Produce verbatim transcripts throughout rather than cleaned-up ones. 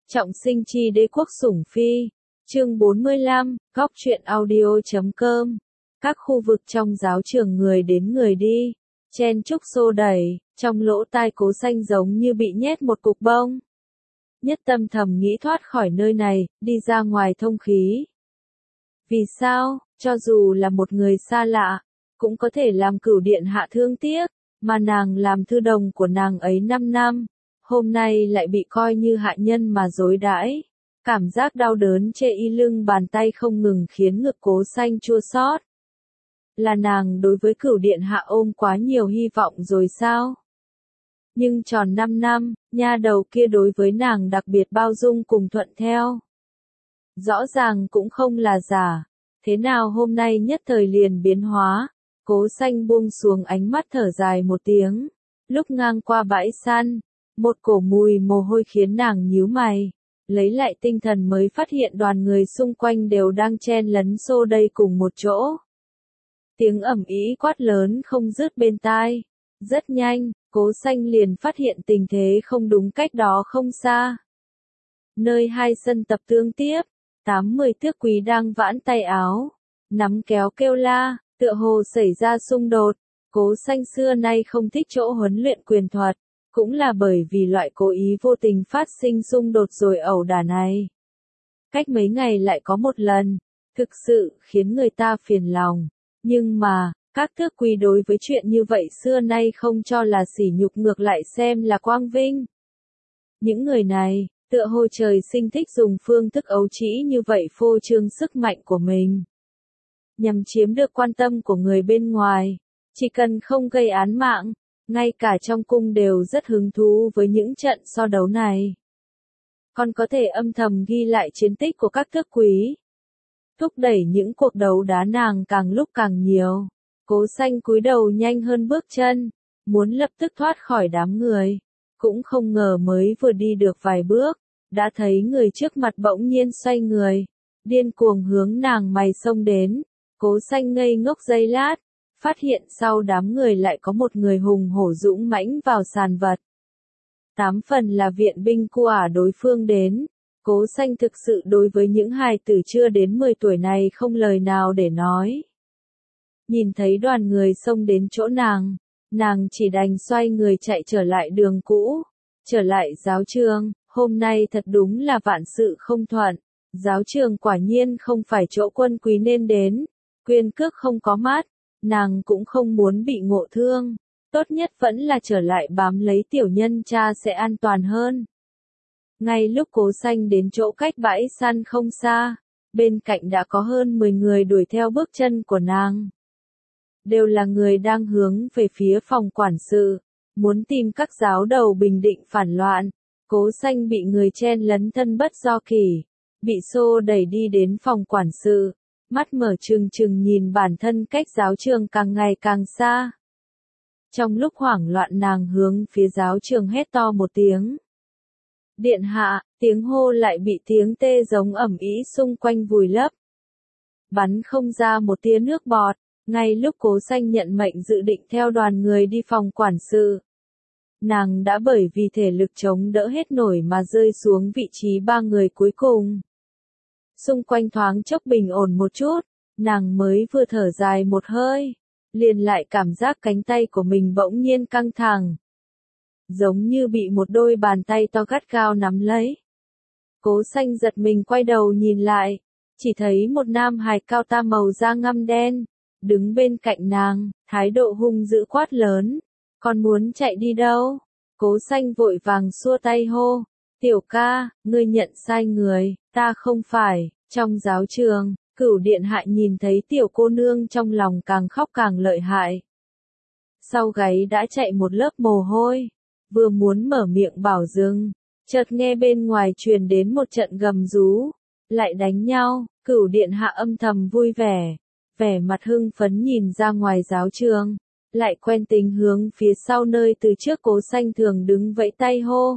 Trọng sinh chi đế quốc sủng phi. Chương bốn mươi lăm, góc truyện audio chấm com. Các khu vực trong giáo trường người đến người đi, chen chúc xô đẩy, trong lỗ tai Cố Xanh giống như bị nhét một cục bông. Nhất tâm thầm nghĩ thoát khỏi nơi này, đi ra ngoài thông khí. Vì sao, cho dù là một người xa lạ, cũng có thể làm Cửu điện hạ thương tiếc, mà nàng làm thư đồng của nàng ấy năm năm, hôm nay lại bị coi như hạ nhân mà đối đãi. Cảm giác đau đớn chê y lưng bàn tay không ngừng khiến ngực Cố Xanh chua xót. Là nàng đối với Cửu điện hạ ôm quá nhiều hy vọng rồi sao? Nhưng tròn năm năm, nha đầu kia đối với nàng đặc biệt bao dung cùng thuận theo. Rõ ràng cũng không là giả, thế nào hôm nay nhất thời liền biến hóa? Cố Xanh buông xuống ánh mắt thở dài một tiếng, lúc ngang qua bãi săn, một cổ mùi mồ hôi khiến nàng nhíu mày, lấy lại tinh thần mới phát hiện đoàn người xung quanh đều đang chen lấn xô đẩy cùng một chỗ. Tiếng ầm ĩ quát lớn không dứt bên tai. Rất nhanh, Cố Xanh liền phát hiện tình thế không đúng cách đó không xa. Nơi hai sân tập tương tiếp, tám mươi tước quý đang vãn tay áo, nắm kéo kêu la, tựa hồ xảy ra xung đột. Cố Xanh xưa nay không thích chỗ huấn luyện quyền thuật, cũng là bởi vì loại cố ý vô tình phát sinh xung đột rồi ẩu đả này. Cách mấy ngày lại có một lần, thực sự khiến người ta phiền lòng. Nhưng mà, các tước quý đối với chuyện như vậy xưa nay không cho là sỉ nhục, ngược lại xem là quang vinh. Những người này, tựa hồ trời sinh thích dùng phương thức ấu trĩ như vậy phô trương sức mạnh của mình, nhằm chiếm được quan tâm của người bên ngoài. Chỉ cần không gây án mạng, ngay cả trong cung đều rất hứng thú với những trận so đấu này. Còn có thể âm thầm ghi lại chiến tích của các tước quý, thúc đẩy những cuộc đấu đá nàng càng lúc càng nhiều. Cố Xanh cúi đầu nhanh hơn bước chân, muốn lập tức thoát khỏi đám người. Cũng không ngờ mới vừa đi được vài bước, đã thấy người trước mặt bỗng nhiên xoay người, điên cuồng hướng nàng mày xông đến. Cố Xanh ngây ngốc giây lát, phát hiện sau đám người lại có một người hùng hổ dũng mãnh vào sàn vật. Tám phần là viện binh của đối phương đến. Cố Xanh thực sự đối với những hài tử chưa đến mười tuổi này không lời nào để nói. Nhìn thấy đoàn người xông đến chỗ nàng, nàng chỉ đành xoay người chạy trở lại đường cũ, trở lại giáo trường. Hôm nay thật đúng là vạn sự không thuận, giáo trường quả nhiên không phải chỗ quân quý nên đến, quyền cước không có mát, nàng cũng không muốn bị ngộ thương, tốt nhất vẫn là trở lại bám lấy tiểu nhân cha sẽ an toàn hơn. Ngay lúc Cố Xanh đến chỗ cách bãi săn không xa, bên cạnh đã có hơn mười người đuổi theo bước chân của nàng. Đều là người đang hướng về phía phòng quản sự, muốn tìm các giáo đầu bình định phản loạn. Cố Xanh bị người chen lấn thân bất do kỷ, bị xô đẩy đi đến phòng quản sự, mắt mở trừng trừng nhìn bản thân cách giáo trường càng ngày càng xa. Trong lúc hoảng loạn nàng hướng phía giáo trường hét to một tiếng. Điện hạ, tiếng hô lại bị tiếng tê giống ầm ĩ xung quanh vùi lấp. Bắn không ra một tia nước bọt, ngay lúc Cố Xanh nhận mệnh dự định theo đoàn người đi phòng quản sự. Nàng đã bởi vì thể lực chống đỡ hết nổi mà rơi xuống vị trí ba người cuối cùng. Xung quanh thoáng chốc bình ổn một chút, nàng mới vừa thở dài một hơi, liền lại cảm giác cánh tay của mình bỗng nhiên căng thẳng, giống như bị một đôi bàn tay to gắt gao nắm lấy. Cố Xanh giật mình quay đầu nhìn lại, chỉ thấy một nam hài cao ta màu da ngăm đen, đứng bên cạnh nàng, thái độ hung dữ quát lớn. Còn muốn chạy đi đâu? Cố Xanh vội vàng xua tay hô. Tiểu ca, ngươi nhận sai người, ta không phải. Trong giáo trường, Cửu điện hạ nhìn thấy tiểu cô nương trong lòng càng khóc càng lợi hại. Sau gáy đã chạy một lớp mồ hôi, vừa muốn mở miệng bảo dừng, chợt nghe bên ngoài truyền đến một trận gầm rú, lại đánh nhau. Cửu điện hạ âm thầm vui vẻ, vẻ mặt hưng phấn nhìn ra ngoài giáo trường, lại quen tính hướng phía sau nơi từ trước Cố Xanh thường đứng vẫy tay hô.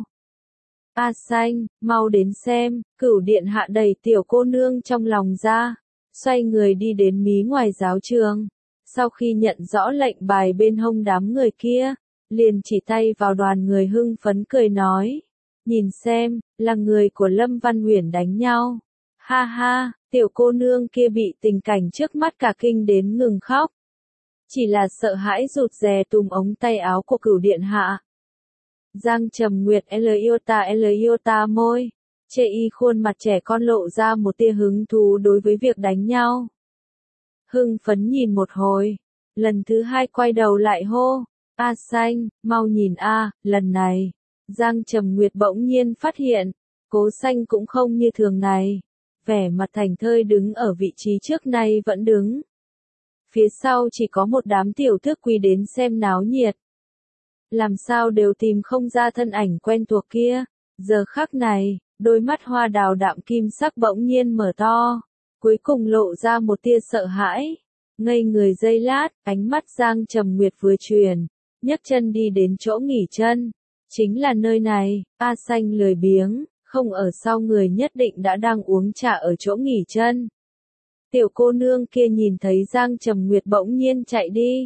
A Xanh, mau đến xem. Cửu điện hạ đẩy tiểu cô nương trong lòng ra, xoay người đi đến mí ngoài giáo trường. Sau khi nhận rõ lệnh bài bên hông đám người kia, liền chỉ tay vào đoàn người hưng phấn cười nói. nhìn xem, là người của Lâm Văn Uyển đánh nhau. Ha ha, tiểu cô nương kia bị tình cảnh trước mắt cả kinh đến ngừng khóc. Chỉ là sợ hãi rụt rè túm ống tay áo của Cửu điện hạ. Giang Trầm Nguyệt L yêu ta L yêu ta môi. Chê y khuôn mặt trẻ con lộ ra một tia hứng thú đối với việc đánh nhau. Hưng phấn nhìn một hồi. Lần thứ hai quay đầu lại hô. A Xanh, mau nhìn a, lần này. Giang Trầm Nguyệt bỗng nhiên phát hiện. Cố Xanh cũng không như thường này. Vẻ mặt thành thơi đứng ở vị trí trước nay vẫn đứng. Phía sau chỉ có một đám tiểu tước quý đến xem náo nhiệt. Làm sao đều tìm không ra thân ảnh quen thuộc kia. Giờ khắc này, đôi mắt hoa đào đạm kim sắc bỗng nhiên mở to. Cuối cùng lộ ra một tia sợ hãi. Ngây người giây lát, ánh mắt Giang Trầm Nguyệt vừa chuyển. Nhấc chân đi đến chỗ nghỉ chân. Chính là nơi này, A Xanh lười biếng, không ở sau người nhất định đã đang uống trà ở chỗ nghỉ chân. Tiểu cô nương kia nhìn thấy Giang Trầm Nguyệt bỗng nhiên chạy đi.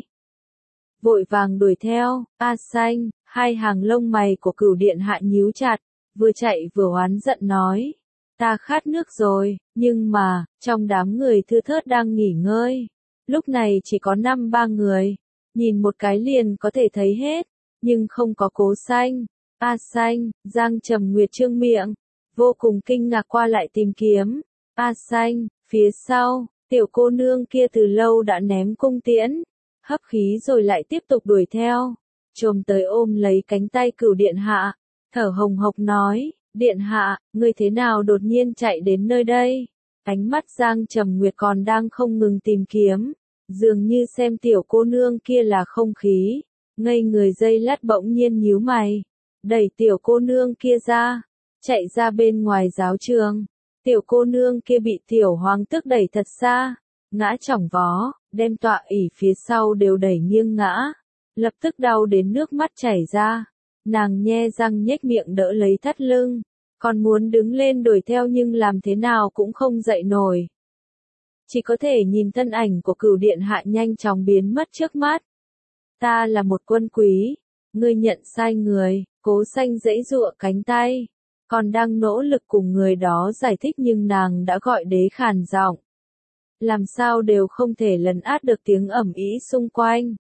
Vội vàng đuổi theo, A Xanh, hai hàng lông mày của Cửu điện hạ nhíu chặt, vừa chạy vừa oán giận nói. Ta khát nước rồi, nhưng mà, trong đám người thưa thớt đang nghỉ ngơi. Lúc này chỉ có năm ba người, nhìn một cái liền có thể thấy hết, nhưng không có Cố Xanh. A Xanh, Giang Trầm Nguyệt trương miệng, vô cùng kinh ngạc qua lại tìm kiếm. A Xanh, phía sau, tiểu cô nương kia từ lâu đã ném cung tiễn, hấp khí rồi lại tiếp tục đuổi theo, chồm tới ôm lấy cánh tay Cửu điện hạ, thở hồng hộc nói, điện hạ, ngươi thế nào đột nhiên chạy đến nơi đây? Ánh mắt Giang Trầm Nguyệt còn đang không ngừng tìm kiếm, dường như xem tiểu cô nương kia là không khí, ngây người giây lát bỗng nhiên nhíu mày, đẩy tiểu cô nương kia ra, chạy ra bên ngoài giáo trường. Tiểu cô nương kia bị tiểu hoàng tức đẩy thật xa, ngã chỏng vó, đem tọa ỷ phía sau đều đẩy nghiêng ngã, lập tức đau đến nước mắt chảy ra. Nàng nhe răng nhếch miệng đỡ lấy thắt lưng, còn muốn đứng lên đuổi theo nhưng làm thế nào cũng không dậy nổi. Chỉ có thể nhìn thân ảnh của Cửu điện hạ nhanh chóng biến mất trước mắt. Ta là một quân quý, ngươi nhận sai người. Cố Xanh giãy giụa cánh tay, còn đang nỗ lực cùng người đó giải thích nhưng nàng đã gọi đế khàn giọng. Làm sao đều không thể lấn át được tiếng ầm ĩ xung quanh.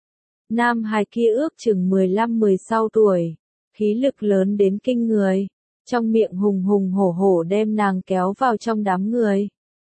Nam hài kia ước chừng mười lăm mười sáu tuổi, khí lực lớn đến kinh người, trong miệng hùng hùng hổ hổ đem nàng kéo vào trong đám người.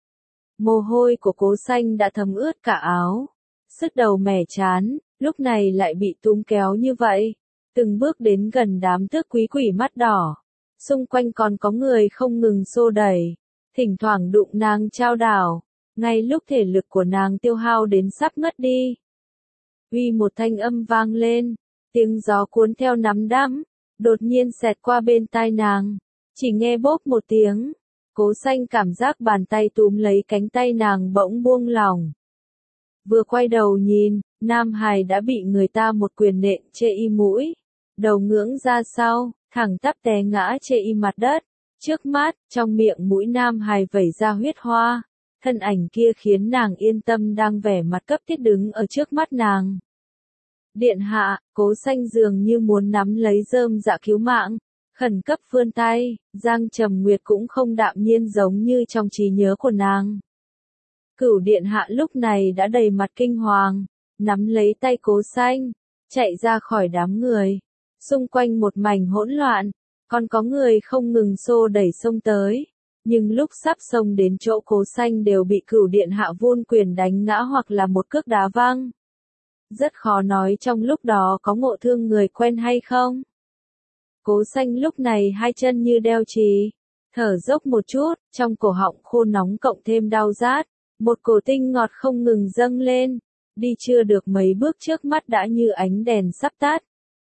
Mồ hôi của Cố Xanh đã thấm ướt cả áo, sứt đầu mẻ chán, lúc này lại bị túm kéo như vậy, từng bước đến gần đám tước quý quỷ mắt đỏ. Xung quanh còn có người không ngừng xô đẩy, thỉnh thoảng đụng nàng trao đảo, ngay lúc thể lực của nàng tiêu hao đến sắp ngất đi. Uy một thanh âm vang lên, tiếng gió cuốn theo nắm đấm, đột nhiên xẹt qua bên tai nàng, chỉ nghe bốp một tiếng, Cố Xanh cảm giác bàn tay túm lấy cánh tay nàng bỗng buông lỏng. Vừa quay đầu nhìn, Nam Hải đã bị người ta một quyền nện chê y mũi, đầu ngưỡng ra sau, thẳng tắp té ngã chê y mặt đất. Trước mắt, trong miệng mũi Nam Hải vẩy ra huyết hoa, thân ảnh kia khiến nàng yên tâm đang vẻ mặt cấp thiết đứng ở trước mắt nàng. Điện hạ, Cố Xanh dường như muốn nắm lấy rơm dạ cứu mạng, khẩn cấp vươn tay, Giang Trầm Nguyệt cũng không đạm nhiên giống như trong trí nhớ của nàng. Cửu điện hạ lúc này đã đầy mặt kinh hoàng, nắm lấy tay Cố Xanh, chạy ra khỏi đám người. Xung quanh một mảnh hỗn loạn, còn có người không ngừng xô đẩy xông tới, nhưng lúc sắp xông đến chỗ Cố Xanh đều bị Cửu điện hạ vươn quyền đánh ngã hoặc là một cước đá văng. Rất khó nói trong lúc đó có ngộ thương người quen hay không. Cố Xanh lúc này hai chân như đeo chì, thở dốc một chút, trong cổ họng khô nóng cộng thêm đau rát, một cổ tinh ngọt không ngừng dâng lên, đi chưa được mấy bước trước mắt đã như ánh đèn sắp tắt.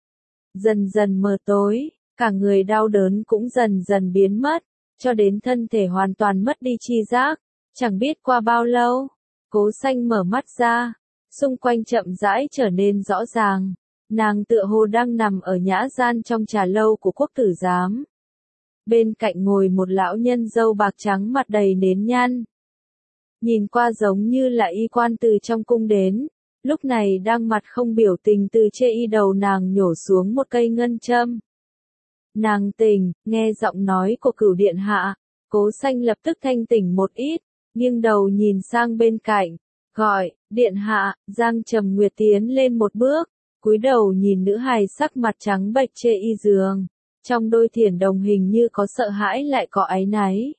Dần dần mờ tối, cả người đau đớn cũng dần dần biến mất, cho đến thân thể hoàn toàn mất đi chi giác, chẳng biết qua bao lâu, Cố Xanh mở mắt ra, xung quanh chậm rãi trở nên rõ ràng, nàng tựa hồ đang nằm ở nhã gian trong trà lâu của quốc tử giám. Bên cạnh ngồi một lão nhân râu bạc trắng mặt đầy nến nhăn. Nhìn qua giống như là y quan từ trong cung đến, lúc này đang mặt không biểu tình từ chê y đầu nàng nhổ xuống một cây ngân châm. Nàng tỉnh, nghe giọng nói của Cửu điện hạ, Cố Xanh lập tức thanh tỉnh một ít, nghiêng đầu nhìn sang bên cạnh, gọi, điện hạ. Giang Trầm Nguyệt tiến lên một bước, cúi đầu nhìn nữ hài sắc mặt trắng bệch chê y giường, trong đôi thiển đồng hình như có sợ hãi lại có áy náy.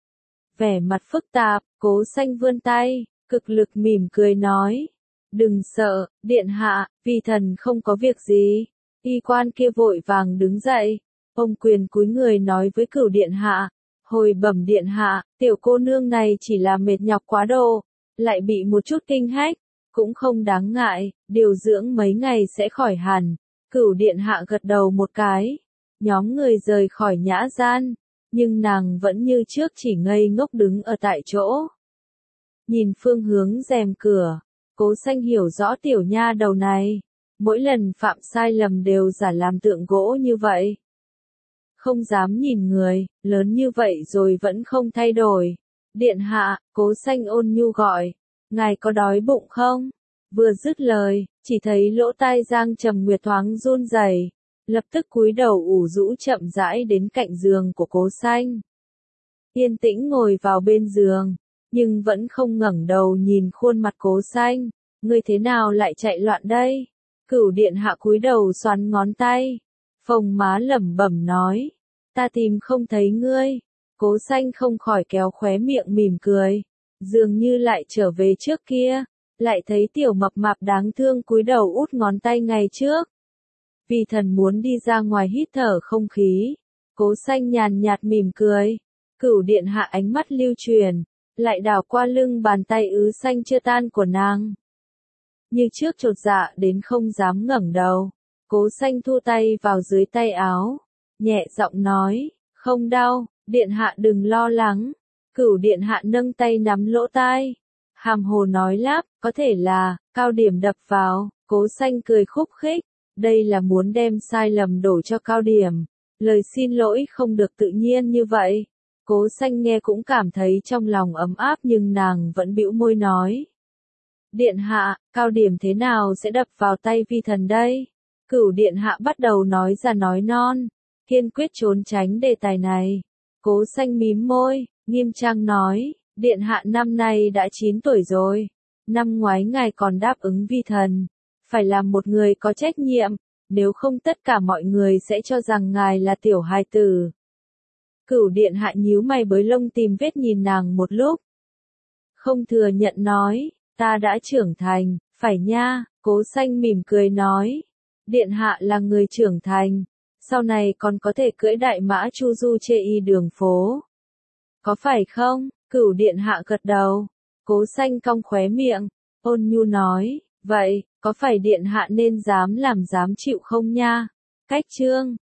Vẻ mặt phức tạp, Cố Xanh vươn tay, cực lực mỉm cười nói, đừng sợ, điện hạ, vi thần không có việc gì. Y quan kia vội vàng đứng dậy, ông quyền cúi người nói với Cửu điện hạ, hồi bẩm điện hạ, tiểu cô nương này chỉ là mệt nhọc quá độ, lại bị một chút kinh hách, cũng không đáng ngại, điều dưỡng mấy ngày sẽ khỏi hẳn. Cửu điện hạ gật đầu một cái, nhóm người rời khỏi nhã gian, nhưng nàng vẫn như trước chỉ ngây ngốc đứng ở tại chỗ. Nhìn phương hướng rèm cửa, Cố Xanh hiểu rõ tiểu nha đầu này, mỗi lần phạm sai lầm đều giả làm tượng gỗ như vậy. Không dám nhìn người, lớn như vậy rồi vẫn không thay đổi. Điện hạ, Cố Xanh ôn nhu gọi, ngài có đói bụng không? Vừa dứt lời, chỉ thấy lỗ tai Giang Trầm Nguyệt thoáng run rẩy, lập tức cúi đầu ủ rũ chậm rãi đến cạnh giường của Cố Xanh. Yên tĩnh ngồi vào bên giường, nhưng vẫn không ngẩng đầu nhìn khuôn mặt Cố Xanh, ngươi thế nào lại chạy loạn đây? Cửu điện hạ cúi đầu xoắn ngón tay, phồng má lẩm bẩm nói, ta tìm không thấy ngươi. Cố Xanh không khỏi kéo khóe miệng mỉm cười, dường như lại trở về trước kia, lại thấy tiểu mập mạp đáng thương cúi đầu út ngón tay ngày trước. Vì thần muốn đi ra ngoài hít thở không khí, Cố Xanh nhàn nhạt mỉm cười, Cửu điện hạ ánh mắt lưu truyền, lại đảo qua lưng bàn tay ứ xanh chưa tan của nàng. Như trước chột dạ đến không dám ngẩng đầu, Cố Xanh thu tay vào dưới tay áo, nhẹ giọng nói, không đau, điện hạ đừng lo lắng. Cửu điện hạ nâng tay nắm lỗ tai, hàm hồ nói lắp, có thể là, cao điểm đập vào. Cố Xanh cười khúc khích, đây là muốn đem sai lầm đổ cho cao điểm, lời xin lỗi không được tự nhiên như vậy. Cố Xanh nghe cũng cảm thấy trong lòng ấm áp nhưng nàng vẫn bĩu môi nói, điện hạ, cao điểm thế nào sẽ đập vào tay vi thần đây? Cửu điện hạ bắt đầu nói ra nói non, kiên quyết trốn tránh đề tài này. Cố Xanh mím môi, nghiêm trang nói, điện hạ năm nay đã chín tuổi rồi, năm ngoái ngài còn đáp ứng vi thần, phải làm một người có trách nhiệm, nếu không tất cả mọi người sẽ cho rằng ngài là tiểu hài tử. Cửu điện hạ nhíu mày bới lông tìm vết nhìn nàng một lúc, không thừa nhận nói, ta đã trưởng thành, phải nha. Cố Xanh mỉm cười nói, điện hạ là người trưởng thành, sau này còn có thể cưỡi đại mã chu du chê y đường phố. Có phải không? Cửu điện hạ gật đầu. Cố Xanh cong khóe miệng, ôn nhu nói, vậy, có phải điện hạ nên dám làm dám chịu không nha? Cách chương